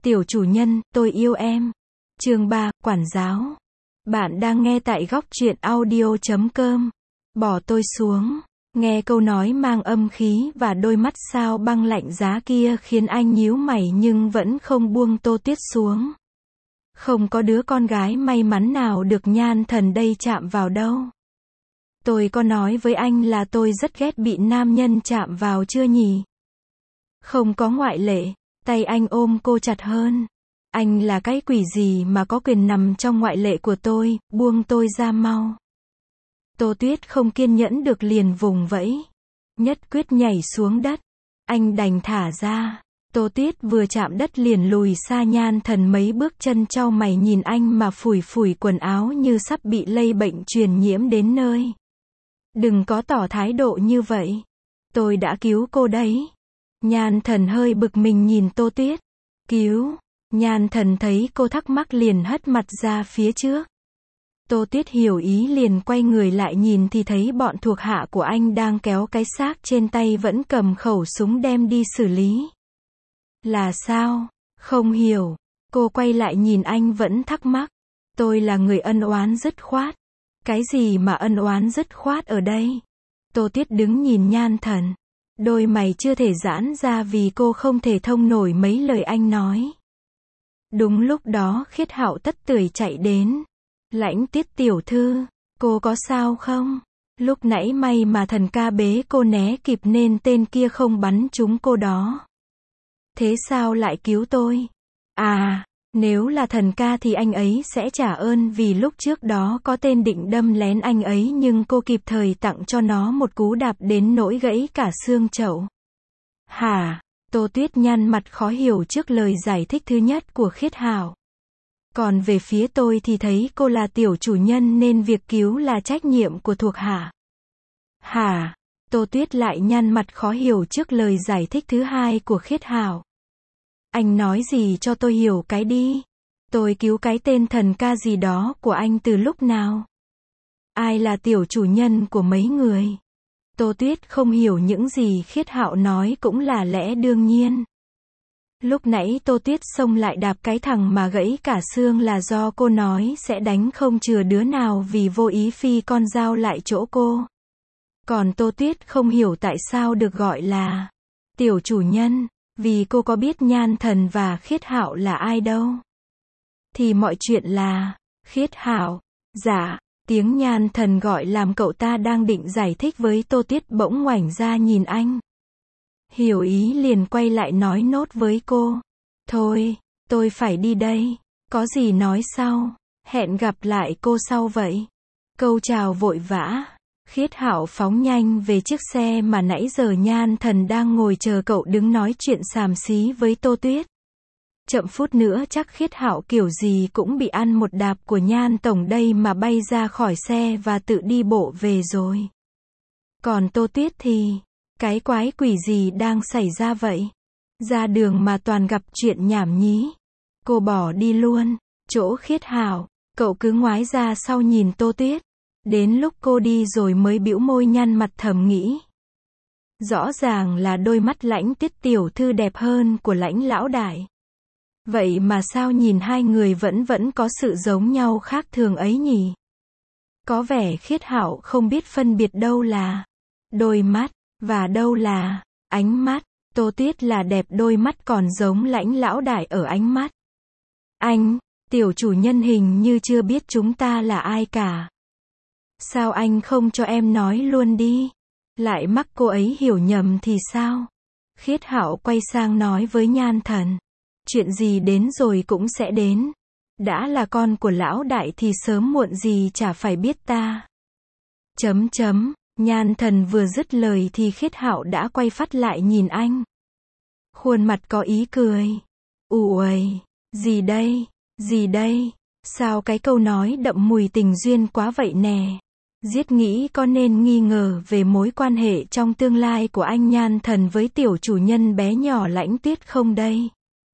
Tiểu chủ nhân, tôi yêu em. Chương 3, quản giáo. Bạn đang nghe tại góc truyện audio.com. Bỏ tôi xuống. Nghe câu nói mang âm khí và đôi mắt sao băng lạnh giá kia khiến anh nhíu mày nhưng vẫn không buông Tô Tuyết xuống. Không có đứa con gái may mắn nào được Nhan Thần đây chạm vào đâu. Tôi có nói với anh là tôi rất ghét bị nam nhân chạm vào chưa nhỉ? Không có ngoại lệ. Tay anh ôm cô chặt hơn. Anh là cái quỷ gì mà có quyền nằm trong ngoại lệ của tôi, buông tôi ra mau. Tô Tuyết không kiên nhẫn được liền vùng vẫy. Nhất quyết nhảy xuống đất. Anh đành thả ra. Tô Tuyết vừa chạm đất liền lùi xa Nhan Thần mấy bước chân chau mày nhìn anh mà phủi phủi quần áo như sắp bị lây bệnh truyền nhiễm đến nơi. Đừng có tỏ thái độ như vậy. Tôi đã cứu cô đấy. Nhan Thần hơi bực mình nhìn Tô Tuyết. Cứu. Nhan Thần thấy cô thắc mắc liền hất mặt ra phía trước. Tô Tuyết hiểu ý liền quay người lại nhìn thì thấy bọn thuộc hạ của anh đang kéo cái xác trên tay vẫn cầm khẩu súng đem đi xử lý. Là sao? Không hiểu. Cô quay lại nhìn anh vẫn thắc mắc. Tôi là người ân oán dứt khoát. Cái gì mà ân oán dứt khoát ở đây? Tô Tuyết đứng nhìn Nhan Thần. Đôi mày chưa thể giãn ra vì cô không thể thông nổi mấy lời anh nói. Đúng lúc đó Khiết Hạo tất tưởi chạy đến. Lãnh Tiết tiểu thư, cô có sao không? Lúc nãy may mà Thần ca bế cô né kịp nên tên kia không bắn trúng cô đó. Thế sao lại cứu tôi? À, nếu là Thần ca thì anh ấy sẽ trả ơn vì lúc trước đó có tên định đâm lén anh ấy nhưng cô kịp thời tặng cho nó một cú đạp đến nỗi gãy cả xương chậu. Hả? Tô Tuyết nhăn mặt khó hiểu trước lời giải thích thứ nhất của Khiết Hạo. Còn về phía tôi thì thấy cô là tiểu chủ nhân nên việc cứu là trách nhiệm của thuộc hạ. Hả? Tô Tuyết lại nhăn mặt khó hiểu trước lời giải thích thứ hai của Khiết Hạo. Anh nói gì cho tôi hiểu cái đi. Tôi cứu cái tên Thần ca gì đó của anh từ lúc nào? Ai là tiểu chủ nhân của mấy người? Tô Tuyết không hiểu những gì Khiết Hạo nói cũng là lẽ đương nhiên. Lúc nãy Tô Tuyết xông lại đạp cái thằng mà gãy cả xương là do cô nói sẽ đánh không chừa đứa nào vì vô ý phi con dao lại chỗ cô. Còn Tô Tuyết không hiểu tại sao được gọi là tiểu chủ nhân, vì cô có biết Nhan Thần và Khiết Hạo là ai đâu. Thì mọi chuyện là, Khiết Hạo, dạ, tiếng Nhan Thần gọi làm cậu ta đang định giải thích với Tô Tuyết bỗng ngoảnh ra nhìn anh. Hiểu ý liền quay lại nói nốt với cô. Thôi, tôi phải đi đây. Có gì nói sau. Hẹn gặp lại cô sau vậy. Câu chào vội vã. Khiết Hạo phóng nhanh về chiếc xe mà nãy giờ Nhan Thần đang ngồi chờ cậu đứng nói chuyện xàm xí với Tô Tuyết. Chậm phút nữa chắc Khiết Hạo kiểu gì cũng bị ăn một đạp của Nhan Tổng đây mà bay ra khỏi xe và tự đi bộ về rồi. Còn Tô Tuyết thì... cái quái quỷ gì đang xảy ra vậy? Ra đường mà toàn gặp chuyện nhảm nhí. Cô bỏ đi luôn. Chỗ Khiết Hạo, cậu cứ ngoái ra sau nhìn Tô Tuyết. Đến lúc cô đi rồi mới bĩu môi nhăn mặt thầm nghĩ. Rõ ràng là đôi mắt Lãnh Tiết tiểu thư đẹp hơn của Lãnh lão đại. Vậy mà sao nhìn hai người vẫn có sự giống nhau khác thường ấy nhỉ? Có vẻ Khiết Hạo không biết phân biệt đâu là đôi mắt và đâu là ánh mắt. Tô Tuyết là đẹp đôi mắt còn giống Lãnh lão đại ở ánh mắt. Anh, tiểu chủ nhân hình như chưa biết chúng ta là ai cả. Sao anh không cho em nói luôn đi? Lại mắc cô ấy hiểu nhầm thì sao? Khiết Hạo quay sang nói với Nhan Thần. Chuyện gì đến rồi cũng sẽ đến. Đã là con của lão đại thì sớm muộn gì chả phải biết ta. Nhan Thần vừa dứt lời thì Khiết Hạo đã quay phát lại nhìn anh. Khuôn mặt có ý cười. Uầy, gì đây? Gì đây? Sao cái câu nói đậm mùi tình duyên quá vậy nè? Giết nghĩ có nên nghi ngờ về mối quan hệ trong tương lai của anh Nhan Thần với tiểu chủ nhân bé nhỏ Lãnh Tuyết không đây?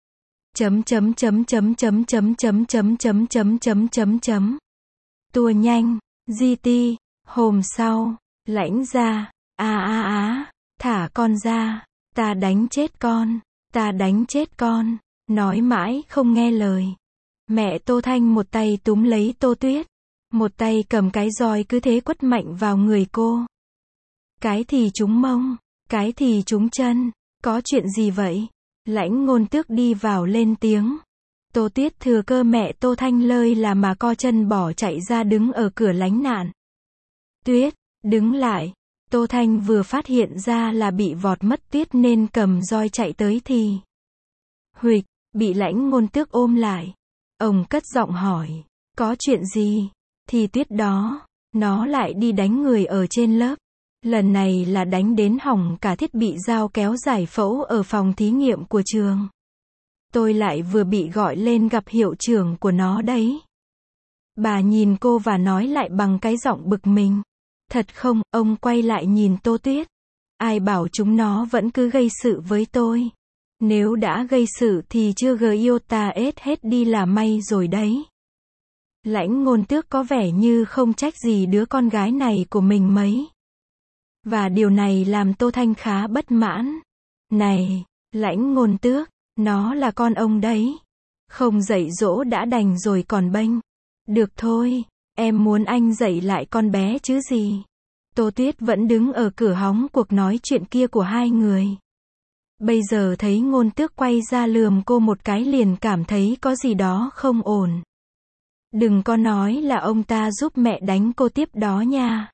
Tua nhanh, GT, hôm sau. Lãnh gia, thả con ra, ta đánh chết con, nói mãi không nghe lời. Mẹ Tô Thanh một tay túm lấy Tô Tuyết, một tay cầm cái roi cứ thế quất mạnh vào người cô. Cái thì trúng mông, cái thì trúng chân, có chuyện gì vậy? Lãnh Ngôn Tước đi vào lên tiếng. Tô Tuyết thừa cơ mẹ Tô Thanh lơi là mà co chân bỏ chạy ra đứng ở cửa lánh nạn. Tuyết, đứng lại. Tô Thanh vừa phát hiện ra là bị vọt mất Tuyết nên cầm roi chạy tới thì huỵch, bị Lãnh Ngôn Tước ôm lại. Ông cất giọng hỏi, có chuyện gì? Thì Tuyết đó, nó lại đi đánh người ở trên lớp. Lần này là đánh đến hỏng cả thiết bị dao kéo giải phẫu ở phòng thí nghiệm của trường. Tôi lại vừa bị gọi lên gặp hiệu trưởng của nó đấy. Bà nhìn cô và nói lại bằng cái giọng bực mình. Thật không? Ông quay lại nhìn Tô Tuyết. Ai bảo chúng nó vẫn cứ gây sự với tôi. Nếu đã gây sự thì chưa iota hết đi là may rồi đấy. Lãnh Ngôn Tước có vẻ như không trách gì đứa con gái này của mình mấy. Và điều này làm Tô Thanh khá bất mãn. Này, Lãnh Ngôn Tước, nó là con ông đấy. Không dạy dỗ đã đành rồi còn bênh. Được thôi, em muốn anh dạy lại con bé chứ gì. Tô Tuyết vẫn đứng ở cửa hóng cuộc nói chuyện kia của hai người. Bây giờ thấy Ngôn Tước quay ra lườm cô một cái liền cảm thấy có gì đó không ổn. Đừng có nói là ông ta giúp mẹ đánh cô tiếp đó nha.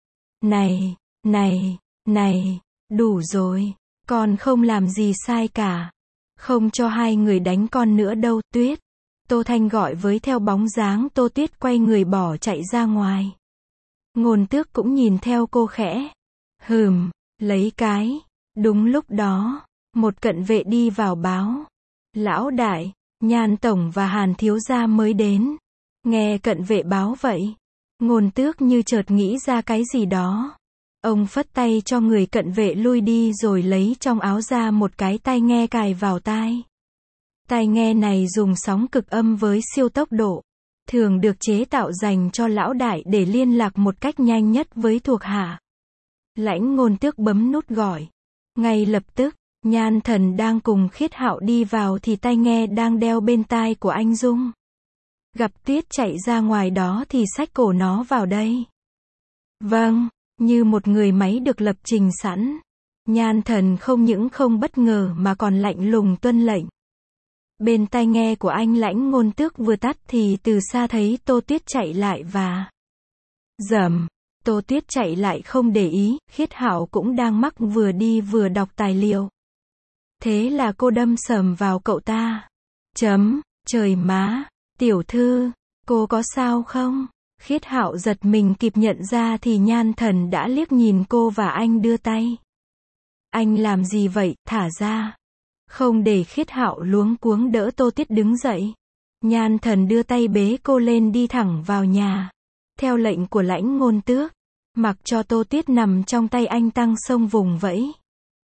Này, đủ rồi. Con không làm gì sai cả. Không cho hai người đánh con nữa đâu, Tuyết. Tô Thanh gọi với theo bóng dáng Tô Tuyết quay người bỏ chạy ra ngoài. Ngôn Tước cũng nhìn theo cô khẽ. Lấy cái. Đúng lúc đó, một cận vệ đi vào báo. Lão đại, Nhan tổng và Hàn thiếu gia mới đến. Nghe cận vệ báo vậy, Ngôn Tước như chợt nghĩ ra cái gì đó. Ông phất tay cho người cận vệ lui đi rồi lấy trong áo ra một cái tai nghe cài vào tai. Tai nghe này dùng sóng cực âm với siêu tốc độ, thường được chế tạo dành cho lão đại để liên lạc một cách nhanh nhất với thuộc hạ. Lãnh Ngôn Tước bấm nút gọi. Ngay lập tức, Nhan Thần đang cùng Khiết Hạo đi vào thì tai nghe đang đeo bên tai của anh rung. Gặp Tuyết chạy ra ngoài đó thì xách cổ nó vào đây. Vâng, như một người máy được lập trình sẵn. Nhan Thần không những không bất ngờ mà còn lạnh lùng tuân lệnh. Bên tai nghe của anh Lãnh Ngôn Tước vừa tắt thì từ xa thấy Tô Tuyết chạy lại và rầm. Tô Tuyết chạy lại không để ý, Khiết Hạo cũng đang mắc vừa đi vừa đọc tài liệu. Thế là cô đâm sầm vào cậu ta. Trời má, tiểu thư, cô có sao không? Khiết Hạo giật mình kịp nhận ra thì Nhan Thần đã liếc nhìn cô và anh đưa tay. Anh làm gì vậy, thả ra. Không để Khiết Hạo luống cuống đỡ Tô Tuyết đứng dậy. Nhan Thần đưa tay bế cô lên đi thẳng vào nhà. Theo lệnh của Lãnh Ngôn Tước, mặc cho Tô Tuyết nằm trong tay anh tăng sông vùng vẫy.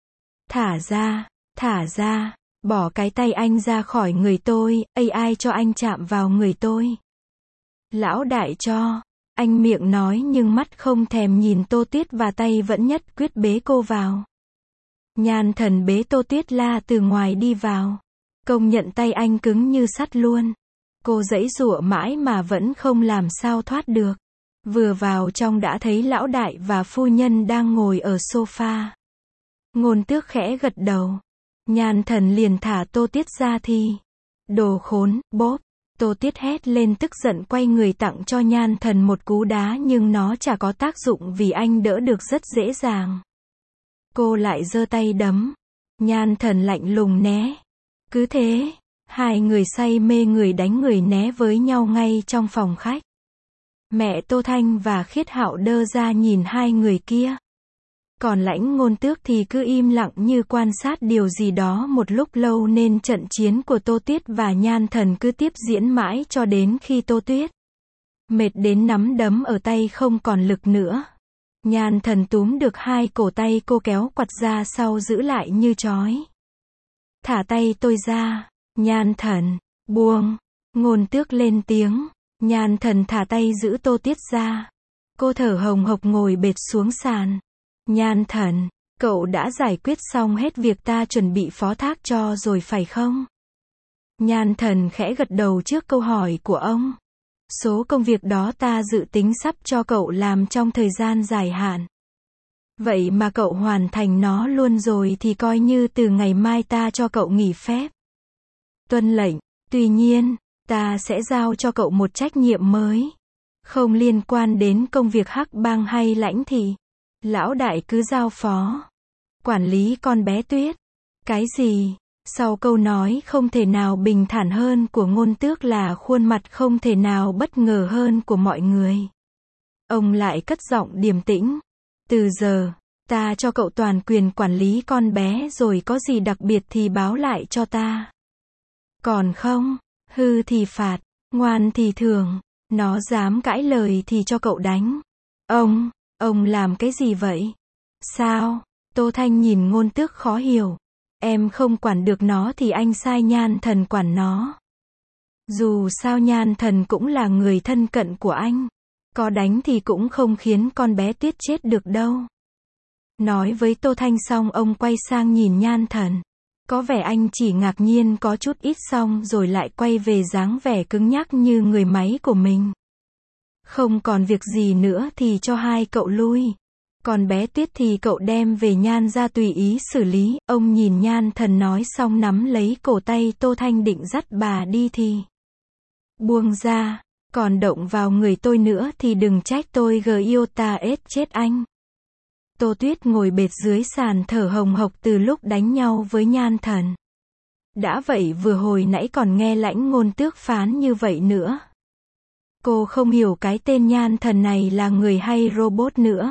Thả ra, bỏ cái tay anh ra khỏi người tôi, ai cho anh chạm vào người tôi. Lão đại cho, anh miệng nói nhưng mắt không thèm nhìn Tô Tuyết và tay vẫn nhất quyết bế cô vào. Nhan Thần bế Tô Tuyết la từ ngoài đi vào. Công nhận tay anh cứng như sắt luôn. Cô giãy giụa mãi mà vẫn không làm sao thoát được. Vừa vào trong đã thấy lão đại và phu nhân đang ngồi ở sofa. Ngôn Tước khẽ gật đầu. Nhan Thần liền thả Tô Tuyết ra thì. Đồ khốn, bốp. Tô Tuyết hét lên tức giận quay người tặng cho Nhan Thần một cú đá nhưng nó chả có tác dụng vì anh đỡ được rất dễ dàng. Cô lại giơ tay đấm. Nhan Thần lạnh lùng né. Cứ thế, hai người say mê người đánh người né với nhau ngay trong phòng khách. Mẹ Tô Thanh và Khiết Hạo đơ ra nhìn hai người kia. Còn Lãnh Ngôn Tước thì cứ im lặng như quan sát điều gì đó một lúc lâu nên trận chiến của Tô Tuyết và Nhan Thần cứ tiếp diễn mãi cho đến khi Tô Tuyết mệt đến nắm đấm ở tay không còn lực nữa. Nhan Thần túm được hai cổ tay cô kéo quặt ra sau giữ lại như trói. Thả tay tôi ra. Nhan Thần, buông. Ngôn Tước lên tiếng. Nhan Thần thả tay giữ Tô Tuyết ra. Cô thở hồng hộc ngồi bệt xuống sàn. Nhan Thần, cậu đã giải quyết xong hết việc ta chuẩn bị phó thác cho rồi phải không? Nhan Thần khẽ gật đầu trước câu hỏi của ông. Số công việc đó ta dự tính sắp cho cậu làm trong thời gian dài hạn. Vậy mà cậu hoàn thành nó luôn rồi thì coi như từ ngày mai ta cho cậu nghỉ phép. Tuân lệnh, tuy nhiên, ta sẽ giao cho cậu một trách nhiệm mới. Không liên quan đến công việc hắc bang hay lãnh thị. Lão đại cứ giao phó. Quản lý con bé Tuyết. Cái gì? Sau câu nói không thể nào bình thản hơn của Ngôn Tước là khuôn mặt không thể nào bất ngờ hơn của mọi người. Ông lại cất giọng điềm tĩnh. Từ giờ, ta cho cậu toàn quyền quản lý con bé rồi có gì đặc biệt thì báo lại cho ta. Còn không, hư thì phạt, ngoan thì thưởng, nó dám cãi lời thì cho cậu đánh. Ông làm cái gì vậy? Sao? Tô Thanh nhìn Ngôn Tước khó hiểu. Em không quản được nó thì anh sai Nhan Thần quản nó. Dù sao Nhan Thần cũng là người thân cận của anh. Có đánh thì cũng không khiến con bé Tuyết chết được đâu. Nói với Tô Thanh xong ông quay sang nhìn Nhan Thần. Có vẻ anh chỉ ngạc nhiên có chút ít xong rồi lại quay về dáng vẻ cứng nhắc như người máy của mình. Không còn việc gì nữa thì cho hai cậu lui. Còn bé Tuyết thì cậu đem về Nhan ra tùy ý xử lý. Ông nhìn Nhan Thần nói xong nắm lấy cổ tay Tô Thanh định dắt bà đi thì. Buông ra, còn động vào người tôi nữa thì đừng trách tôi giota chết anh. Tô Tuyết ngồi bệt dưới sàn thở hồng hộc từ lúc đánh nhau với Nhan Thần. Đã vậy vừa hồi nãy còn nghe Lãnh Ngôn Tước phán như vậy nữa. Cô không hiểu cái tên Nhan Thần này là người hay robot nữa.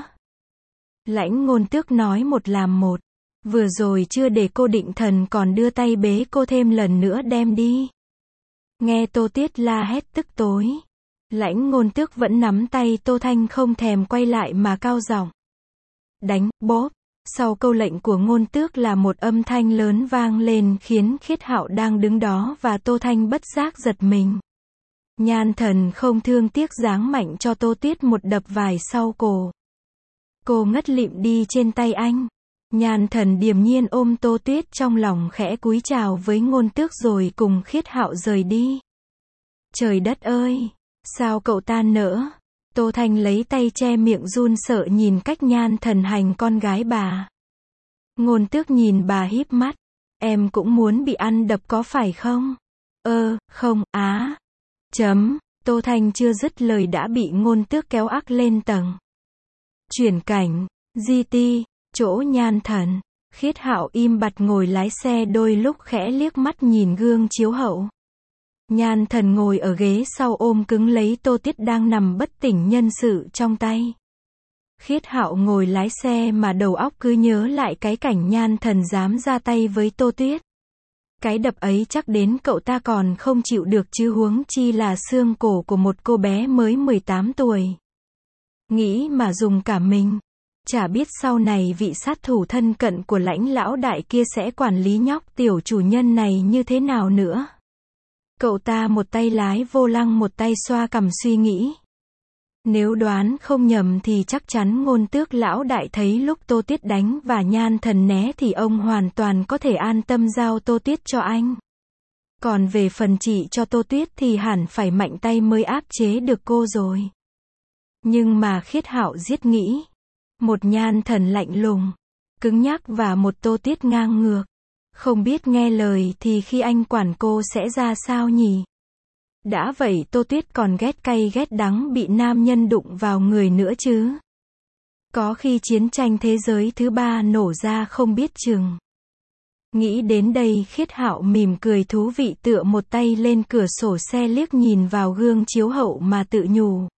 Lãnh Ngôn Tước nói một làm một. Vừa rồi chưa để cô định thần còn đưa tay bế cô thêm lần nữa đem đi. Nghe Tô Tuyết la hét tức tối. Lãnh Ngôn Tước vẫn nắm tay Tô Thanh không thèm quay lại mà cao giọng. Đánh, bóp. Sau câu lệnh của Ngôn Tước là một âm thanh lớn vang lên khiến Khiết Hạo đang đứng đó và Tô Thanh bất giác giật mình. Nhan Thần không thương tiếc giáng mạnh cho Tô Tuyết một đập vài sau cổ. Cô ngất lịm đi trên tay anh. Nhan Thần điềm nhiên ôm Tô Tuyết trong lòng khẽ cúi chào với Ngôn Tước rồi cùng Khiết Hạo rời đi. Trời đất ơi! Sao cậu ta nỡ? Tô Thanh lấy tay che miệng run sợ nhìn cách Nhan Thần hành con gái bà. Ngôn Tước nhìn bà híp mắt. Em cũng muốn bị ăn đập có phải không? Không, á. Tô Thanh chưa dứt lời đã bị Ngôn Tước kéo ắc lên tầng. Chuyển cảnh, GT, chỗ Nhan Thần. Khiết Hạo im bặt ngồi lái xe đôi lúc khẽ liếc mắt nhìn gương chiếu hậu. Nhan Thần ngồi ở ghế sau ôm cứng lấy Tô Tuyết đang nằm bất tỉnh nhân sự trong tay. Khiết Hạo ngồi lái xe mà đầu óc cứ nhớ lại cái cảnh Nhan Thần dám ra tay với Tô Tuyết. Cái đập ấy chắc đến cậu ta còn không chịu được chứ huống chi là xương cổ của một cô bé mới 18 tuổi. Nghĩ mà dùng cả mình. Chả biết sau này vị sát thủ thân cận của Lãnh lão đại kia sẽ quản lý nhóc tiểu chủ nhân này như thế nào nữa. Cậu ta một tay lái vô lăng một tay xoa cằm suy nghĩ. Nếu đoán không nhầm thì chắc chắn Ngôn Tước lão đại thấy lúc Tô Tuyết đánh và Nhan Thần né thì ông hoàn toàn có thể an tâm giao Tô Tuyết cho anh. Còn về phần trị cho Tô Tuyết thì hẳn phải mạnh tay mới áp chế được cô rồi. Nhưng mà Khiết Hạo giết nghĩ. Một Nhan Thần lạnh lùng, cứng nhắc và một Tô Tuyết ngang ngược. Không biết nghe lời thì khi anh quản cô sẽ ra sao nhỉ? Đã vậy Tô Tuyết còn ghét cay ghét đắng bị nam nhân đụng vào người nữa chứ. Có khi chiến tranh thế giới thứ 3 nổ ra không biết chừng. Nghĩ đến đây Khiết Hạo mỉm cười thú vị tựa một tay lên cửa sổ xe liếc nhìn vào gương chiếu hậu mà tự nhủ.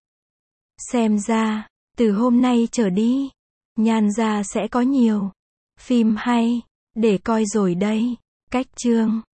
Xem ra, từ hôm nay trở đi, Nhan gia sẽ có nhiều phim hay để coi rồi đây. Cách chương